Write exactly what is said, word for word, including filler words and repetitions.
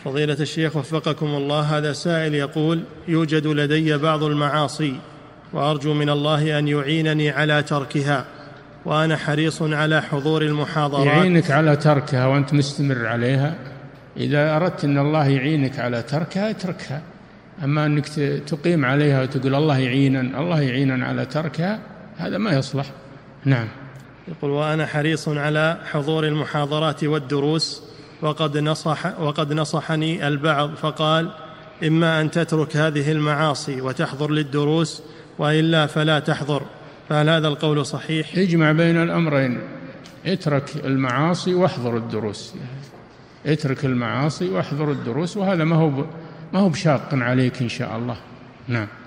فضيلة الشيخ وفقكم الله، هذا سائل يقول: يوجد لدي بعض المعاصي وأرجو من الله أن يعينني على تركها، وأنا حريص على حضور المحاضرات. يعينك على تركها وأنت مستمر عليها. إذا أردت أن الله يعينك على تركها اتركها، أما أنك تقيم عليها وتقول الله يعينن الله يعينن على تركها، هذا ما يصلح. نعم. يقول: وأنا حريص على حضور المحاضرات والدروس، وقد نصح وقد نصحني البعض فقال: إما أن تترك هذه المعاصي وتحضر للدروس، وإلا فلا تحضر، فهل هذا القول صحيح؟ اجمع بين الأمرين، اترك المعاصي واحضر الدروس، اترك المعاصي واحضر الدروس، وهذا ما هو ما هو بشاق عليك إن شاء الله. نعم.